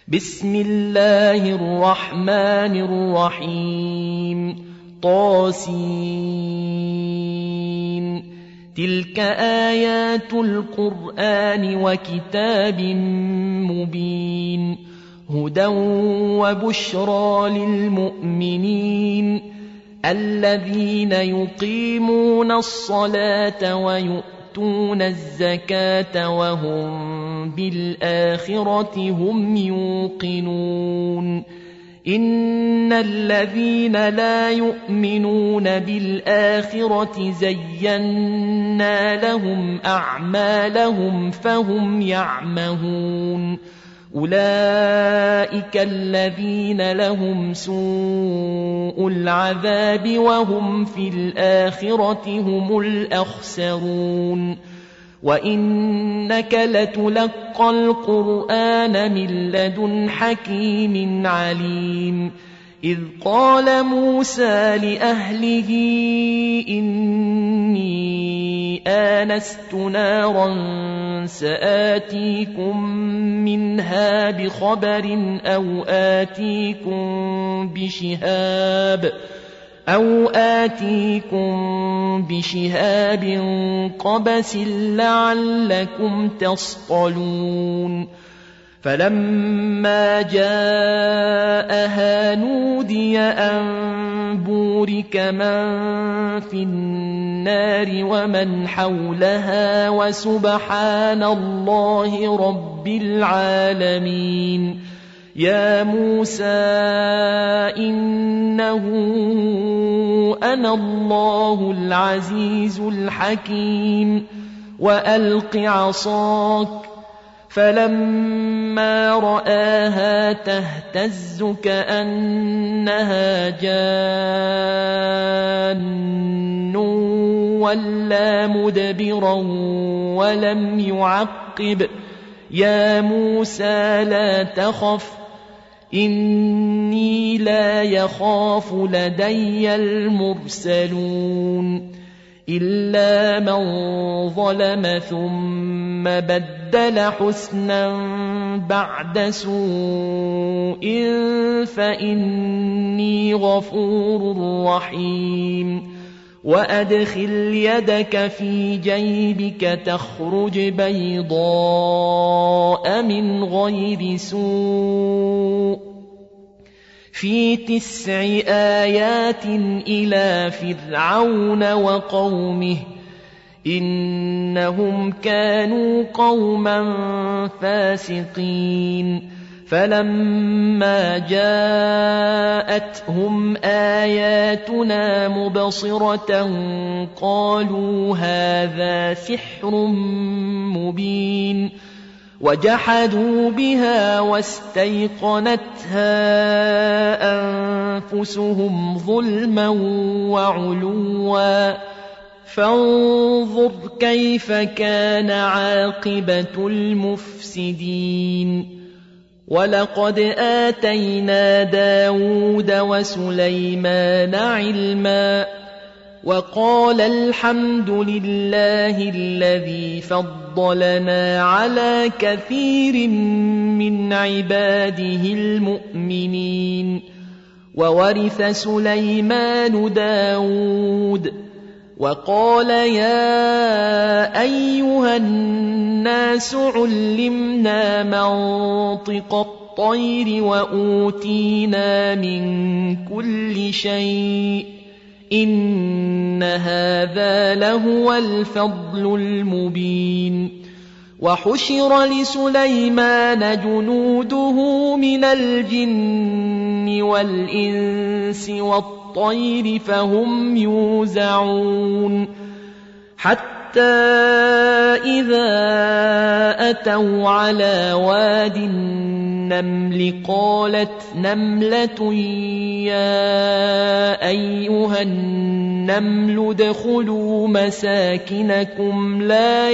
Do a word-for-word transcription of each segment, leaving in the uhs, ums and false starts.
بسم الله الرحمن الرحيم طاسين تلك آيات القرآن وكتاب مبين هدى وبشرى للمؤمنين الذين يقيمون الصلاة ويؤتون الزكاة وهم بالآخرة هم يوقنون إن الذين لا يؤمنون بالآخرة زينا لهم أعمالهم فهم يعمهون أولئك الذين لهم سوء العذاب وهم في الآخرة هم الأخسرون وإنك لتلقى القرآن من لدن حكيم عليم إذ قال موسى لأهله إني آنست نارا سآتيكم منها بخبر أو آتيكم بشهاب أو آتيكم بشهاب قبس لعلكم تصطلون فلما جاءها نودي أن بورك من في النار ومن حولها وسبحان الله رب العالمين يا موسى إنه أنا الله العزيز الحكيم وألق عصاك فلما رآها تهتز كأنها جان ولا مدبرا ولم يعقب يا موسى لا تخف إني لا يخاف لدي المرسلون إلا من ظلم ثم بدل حسنا بعد سوء فإني غفور رحيم وأدخل يدك في جيبك تخرج بيضاء من غير سوء في تسع آيات إلى فرعون وقومه إنهم كانوا قوما فاسقين فلما جاءتهم آياتنا مبصرة قالوا هذا سحر مبين وجحدوا بها واستيقنتها أنفسهم ظلما وعلوا فانظر كيف كان عاقبة المفسدين ولقد آتينا داود وسليمان علما وقال الحمد لله الذي فضلنا على كثير من عباده المؤمنين وورث سليمان داود وقال يا أيها الناس علمنا منطق الطير وأوتينا من كل شيء إن هذا لهو الفضل المبين وحشر لسليمان جنوده من الجن والإنس والطير فهم يوزعون حتى إذا أتوا على واد النمل قالت نملة يا أيها النمل ادخلوا مساكنكم لا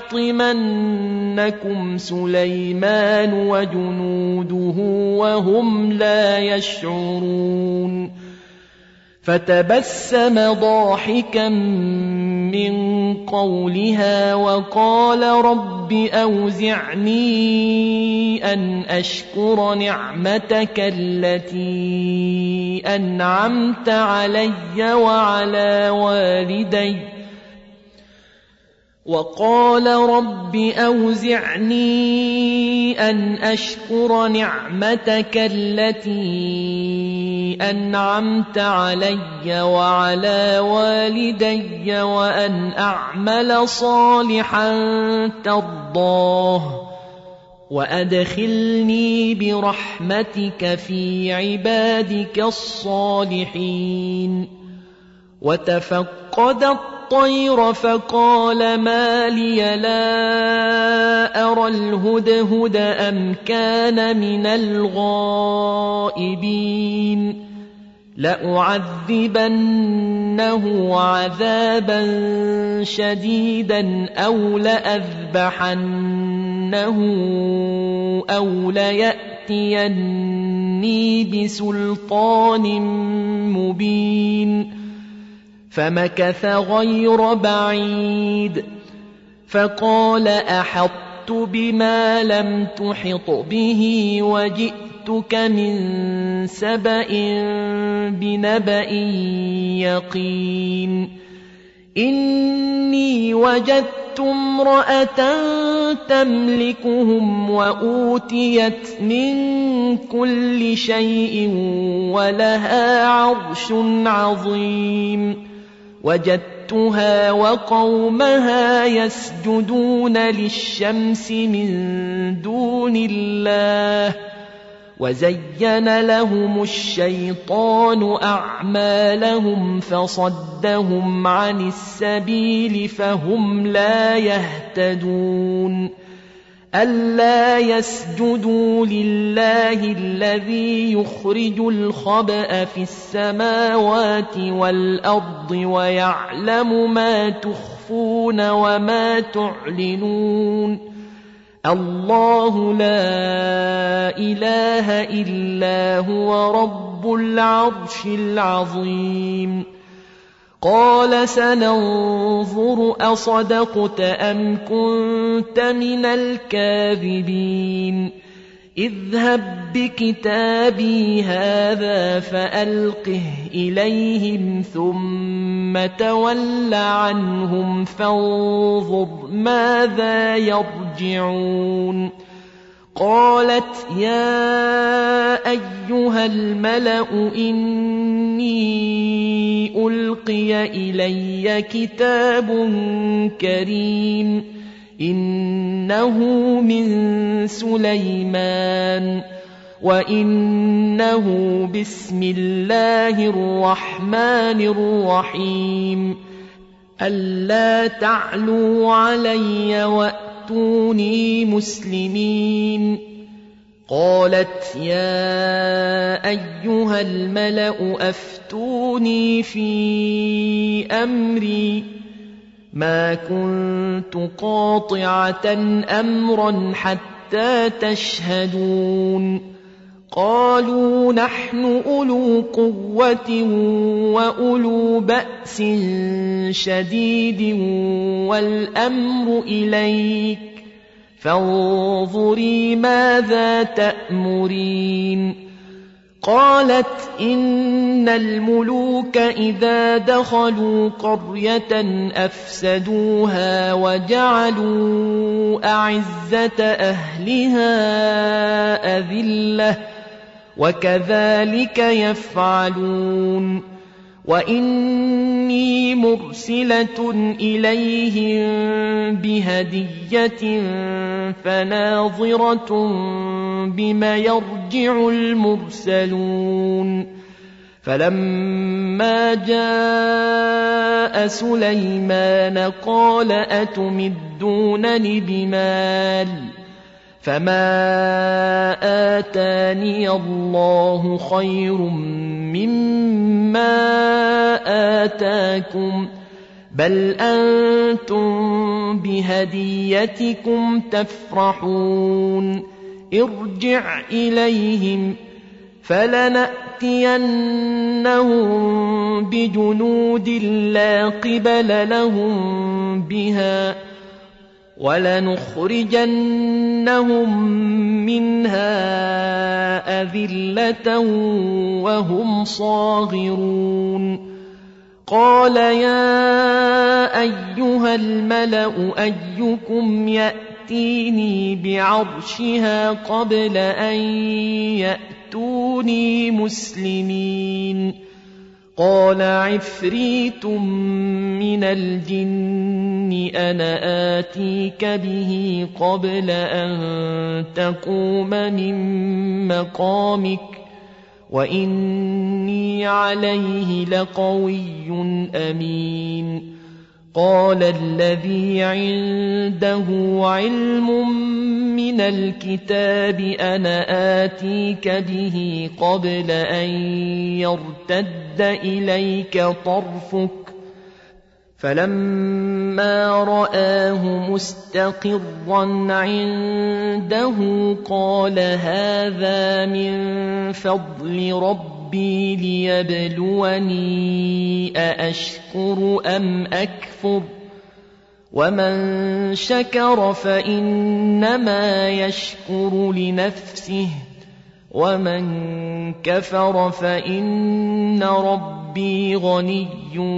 يحطمنكم سليمان وجنوده وهم لا يشعرون فتبسم ضاحكا من قولها وقال رب أوزعني أن أشكر نعمتك التي أنعمت علي وعلى والدي وقال رب أوزعني أن أشكر نعمتك التي أنعمت علي وعلى والدي وأن أعمل صالحا ترضاه وأدخلني برحمتك في عبادك الصالحين. وتفقد الطير فقال ما لي لا أرى الهدهد أم كان من الغائبين لأعذبنه عذابا شديدا أو لأذبحنه أو ليأتيني بسلطان مبين. فمكث غير بعيد فقال أحطت بما لم تحط به وجئتك من سبأ بنبأ يقين. إني وجدت امرأة تملكهم وأوتيت من كل شيء ولها عرش عظيم. وجدتها وقومها يسجدون للشمس من دون الله وزين لهم الشيطان أعمالهم فصدهم عن السبيل فهم لا يهتدون. ألا يسجدوا لله الذي يخرج الخبأ في السماوات والأرض ويعلم ما تخفون وما تعلنون. الله لا إله إلا هو رب العرش العظيم. قال سننظر أصدقت أم كنت من الكاذبين. اذهب بكتابي هذا فألقه إليهم ثم تول عنهم فانظر ماذا يرجعون. قالت يا أيها الملأ إني ألقي إلي كتاب كريم إنه من سليمان وإنه بسم الله الرحمن الرحيم. ألا تعلوا علي وأتوني مسلمين. قالت يا أيها الملأ أفتوني في أمري ما كنت قاطعة أمرا حتى تشهدون. قالوا نحن أولو قوة وأولو بأس شديد والأمر إليك فانظري ماذا تأمرين. قالت إن الملوك إذا دخلوا قرية أفسدوها وجعلوا أعزة أهلها أذلة وكذلك يفعلون. وإني مرسلة إليهم بهدية فناظرة بما يرجع المرسلون. فلما جاء سليمان قال أتمدونني بمال فما آتاني الله خير مما آتاكم بل أنتم بهديتكم تفرحون. ارجع إليهم فلنأتينهم بجنود لا قبل لهم بها ولنخرجنهم منها أذلة وهم صاغرون قال يا أيها الملأ أيكم يأتيني بعرشها قبل أن يأتوني مسلمين قال عفريت من الجن أنا آتيك به قبل أن تقوم من مقامك وإني عليه لقوي أمين قال الذي عنده علم من الكتاب أنا آتيك به قبل أن يرتد إليك طرفك فلما رآه مستقرا عنده قال هذا من فضل ربي ليبلوني أأشكر أم أكفر ومن شكر فإنما يشكر لنفسه ومن كفر فإن ربي غني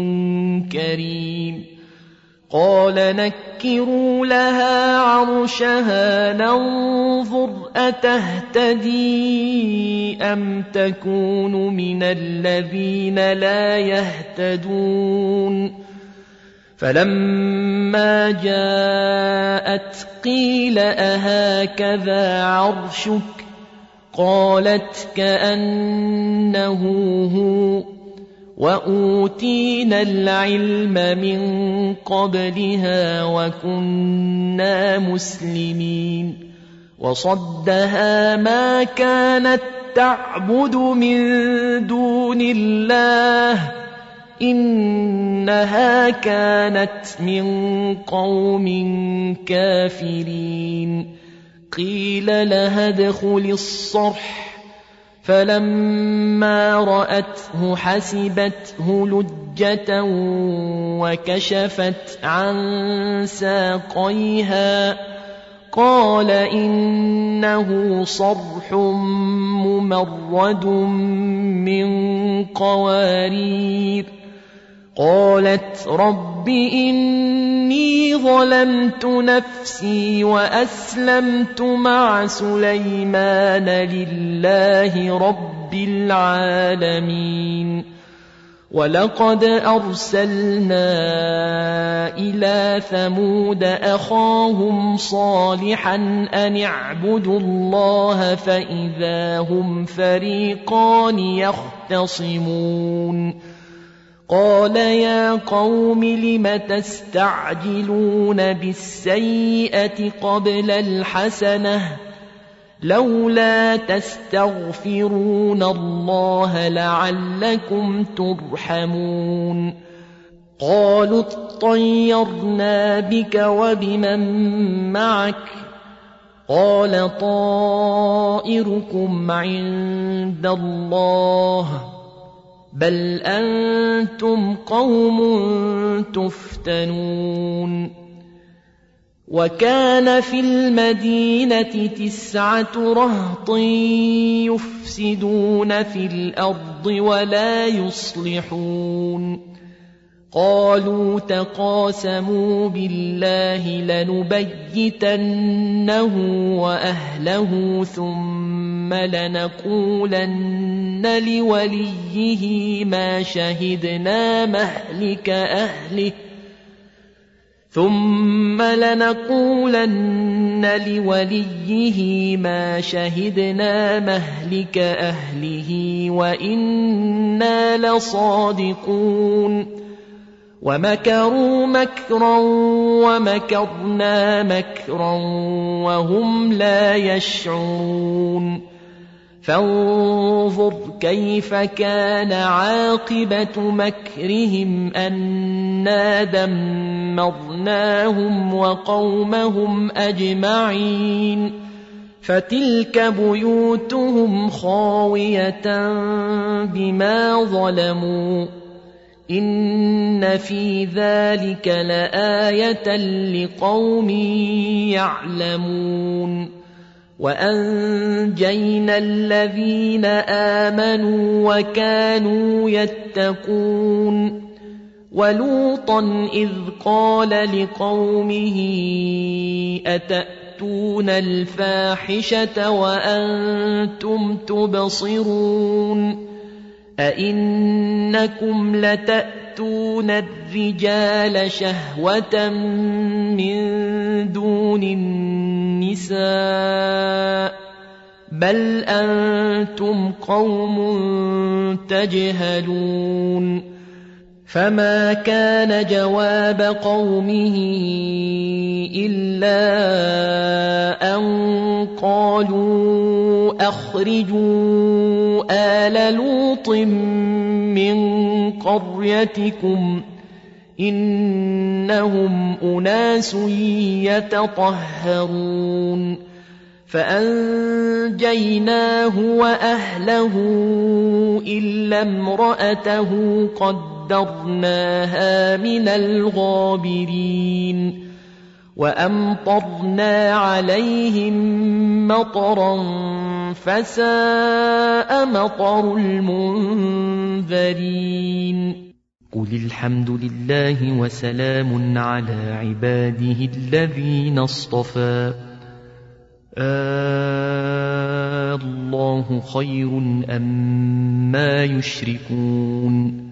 كريم قال نكروا لها عرشها ننظر أتهتدي أم تكون من الذين لا يهتدون فلما جاءت قيل أهكذا عرشك قالت كأنه هو وأوتينا العلم من قبلها وكنا مسلمين وصدها ما كانت تعبد من دون الله إنها كانت من قوم كافرين قيل لها ادخل الصرح فلما رأته حسبته لجة وكشفت عن ساقيها قال إنه صرح ممرد من قوارير قالت رب إني ظلمت نفسي وأسلمت مع سليمان لله رب العالمين ولقد أرسلنا إلى ثمود أخاهم صالحا أن اعبدوا الله فإذا هم فريقان يختصمون قال يا قوم لم تستعجلون بالسيئة قبل الحسنة لولا تستغفرون الله لعلكم ترحمون قالوا اطيرنا بك وبمن معك قال طائركم عند الله بل أنتم قوم تفتنون وكان في المدينة تسعة رهط يفسدون في الأرض ولا يصلحون قالوا تقاسموا بالله لنبيتنه وأهله ثم لنقولن لوليه ما شهدنا مهلك أهله ثم لنقولن لوليه ما شهدنا مهلك أهله وإنا لصادقون ومكروا مكرا ومكرنا مكرا وهم لا يشعرون فانظر كيف كان عاقبة مكرهم أنا دمرناهم وقومهم أجمعين فتلك بيوتهم خاوية بما ظلموا إن في ذلك لآية لقوم يعلمون وأنجينا الذين آمنوا وكانوا يتقون ولوطا إذ قال لقومه أتأتون الفاحشة وأنتم تبصرون أئنكم لتأتون الرجال شهوة من دون النساء بل أنتم قوم تجهلون فما كان جواب قومه إلا أن قالوا أخرجوا آل لوط من قريتكم إنهم أناس يتطهرون فأنجيناه وأهله إلا امرأته قدرناها من الغابرين وأمطرنا عليهم مطرا فساء مطر المنذرين قل الحمد لله وسلام على عباده الذين اصطفى آه الله خير أما يشركون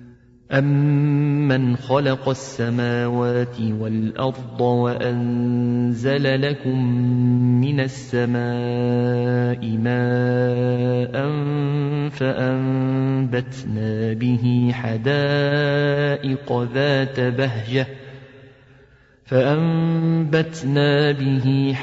أمن خلق السماوات والأرض وأنزل لكم من السماء ماء فأنبتنا به حدائق ذات بهجة فأنبتنا به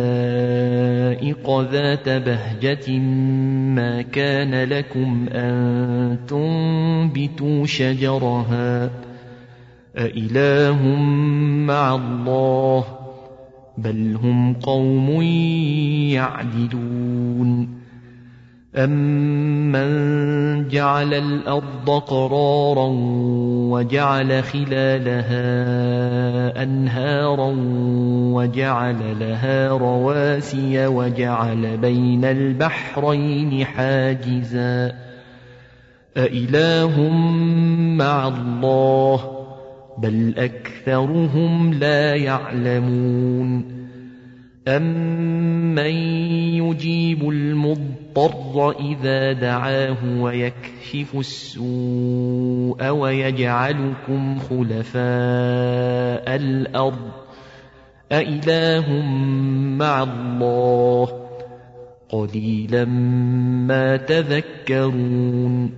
حدائق ذات بهجة ما كان لكم أن تنبتوا شجرها أإله مع الله بل هم قوم يعدلون أمن جعل الأرض قرارا وجعل خلالها أنهارا وجعل لها رواسي وجعل بين البحرين حاجزا أإله مع الله بل أكثرهم لا يعلمون أمن يجيب المضطر إذا دعاه ويكشف السوء ويجعلكم خلفاء الأرض أإله مع الله قليلا ما تذكرون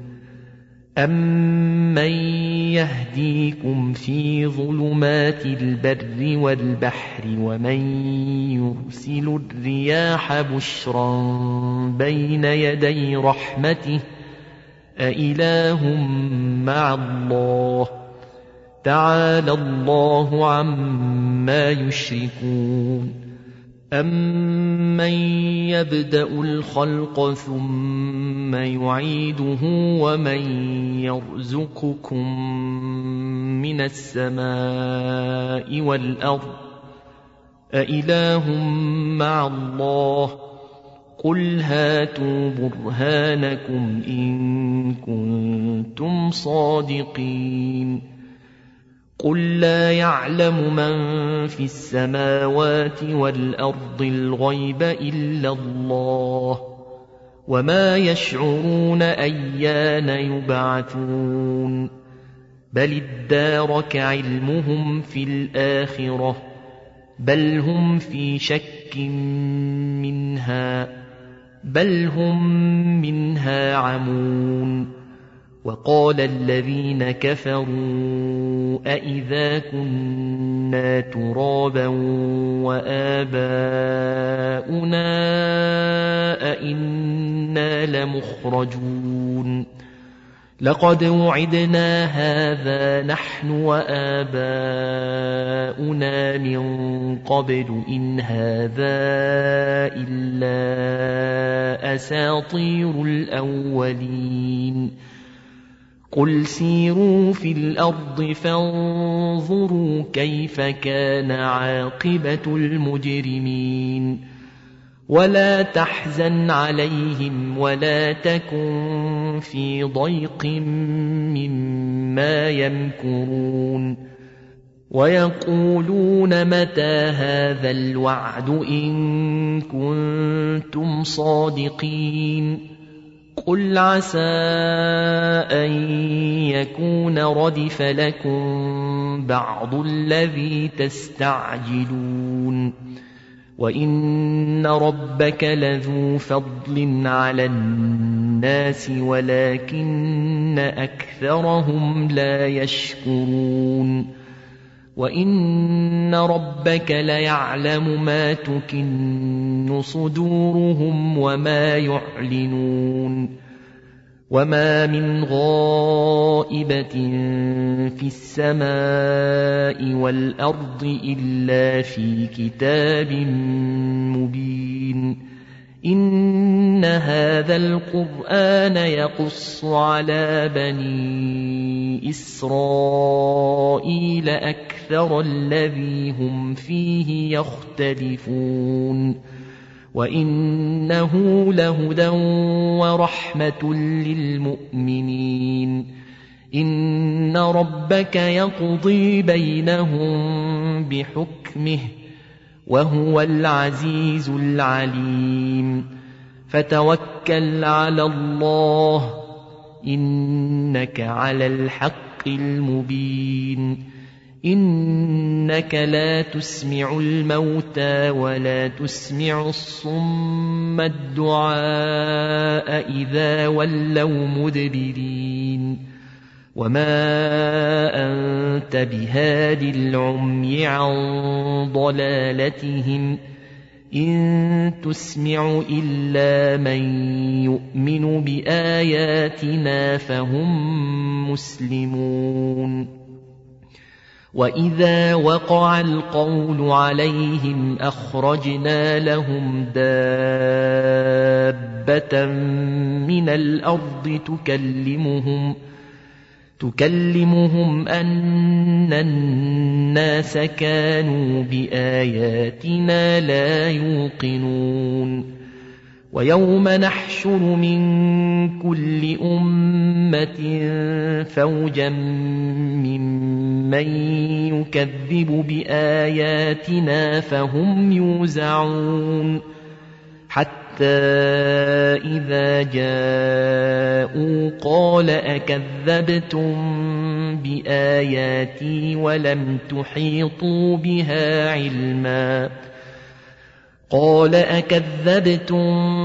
أمن يهديكم في ظلمات البر والبحر ومن يرسل الرياح بشرا بين يدي رحمته أإله مع الله تعالى الله عما يشركون أمن يبدأ الخلق ثم يعيده ومن يرزقكم من السماء والأرض أإله مع الله قل هاتوا برهانكم إن كنتم صادقين قل لا يعلم من في السماوات والأرض الغيب إلا الله وما يشعرون أيان يبعثون بل ادارك علمهم في الآخرة بل هم في شك منها بل هم منها عمون وقال الذين كفروا أئذا كنا ترابا وآباؤنا أئنا لمخرجون لقد وعدنا هذا نحن وآباؤنا من قبل إن هذا إلا أساطير الأولين قل سيروا في الأرض فانظروا كيف كان عاقبة المجرمين ولا تحزن عليهم ولا تكن في ضيق مما يمكرون ويقولون متى هذا الوعد إن كنتم صادقين قل عسى أن يكون ردف لكم بعض الذي تستعجلون وإن ربك لذو فضل على الناس ولكن أكثرهم لا يشكرون وإن ربك ليعلم ما تكن صدورهم وما يعلنون وما من غائبة في السماء والأرض إلا في كتاب مبين إن هذا القرآن يقص على بني إسرائيل أكثر الذي هم فيه يختلفون وإنه لهدى ورحمة للمؤمنين إن ربك يقضي بينهم بحكمه وهو العزيز العليم فتوكل على الله إنك على الحق المبين إنك لا تسمع الموتى ولا تسمع الصم الدعاء إذا ولوا مدبرين وما أنت بهاد العمي عن ضلالتهم إن تسمع إلا من يؤمن بآياتنا فهم مسلمون وإذا وقع القول عليهم أخرجنا لهم دابة من الأرض تكلمهم تكلمهم أن الناس كانوا بآياتنا لا يوقنون ويوم نحشر من كل أمة فوجا ممن يكذب بآياتنا فهم يوزعون حتى إذا جاءوا قال أكذبتم بآياتي ولم تحيطوا بها علما قال أكذبتم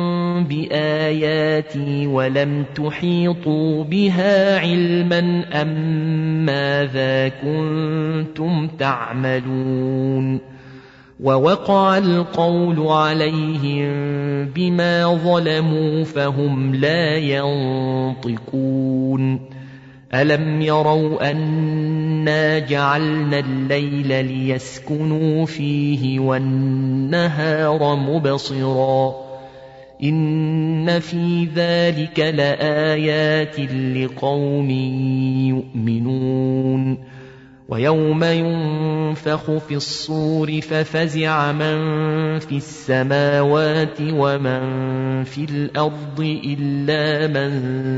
بآياتي ولم تحيطوا بها علما أم ماذا كنتم تعملون ووقع القول عليهم بما ظلموا فهم لا ينطقون ألم يروا أنا جعلنا الليل ليسكنوا فيه والنهار مبصرا إن في ذلك لآيات لقوم يؤمنون ويوم ينفخ في الصور ففزع من في السماوات ومن في الأرض إلا من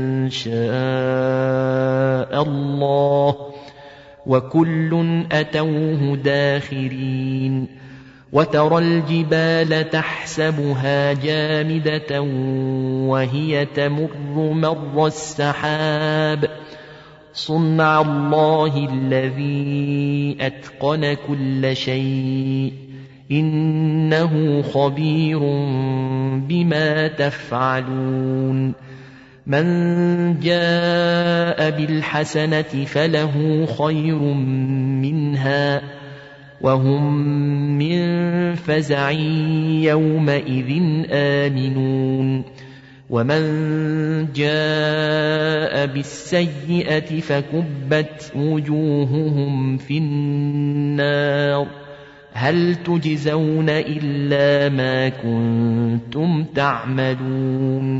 شاء الله وكل أتوه داخرين وترى الجبال تحسبها جامدة وهي تمر مر السحاب صنع الله الذي أتقن كل شيء إنه خبير بما تفعلون من جاء بالحسنة فله خير منها وهم من فزع يومئذ آمنون ومن جاء بالسيئة فكبت وجوههم في النار هل تجزون إلا ما كنتم تعملون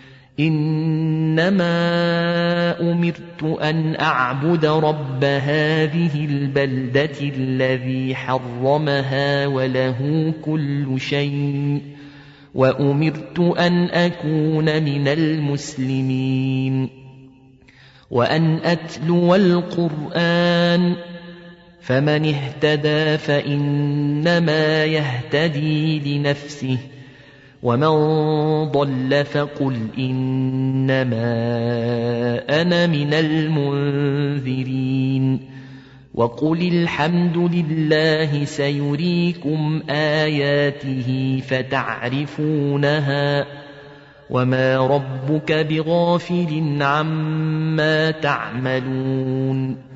إنما أمرت أن أعبد رب هذه البلدة الذي حرمها وله كل شيء وأمرت أن أكون من المسلمين وأن أتلو القرآن فمن اهتدى فإنما يهتدي لنفسه ومن ضل فقل إنما أنا من المنذرين وقل الحمد لله سيريكم آياته فتعرفونها وما ربك بغافل عما تعملون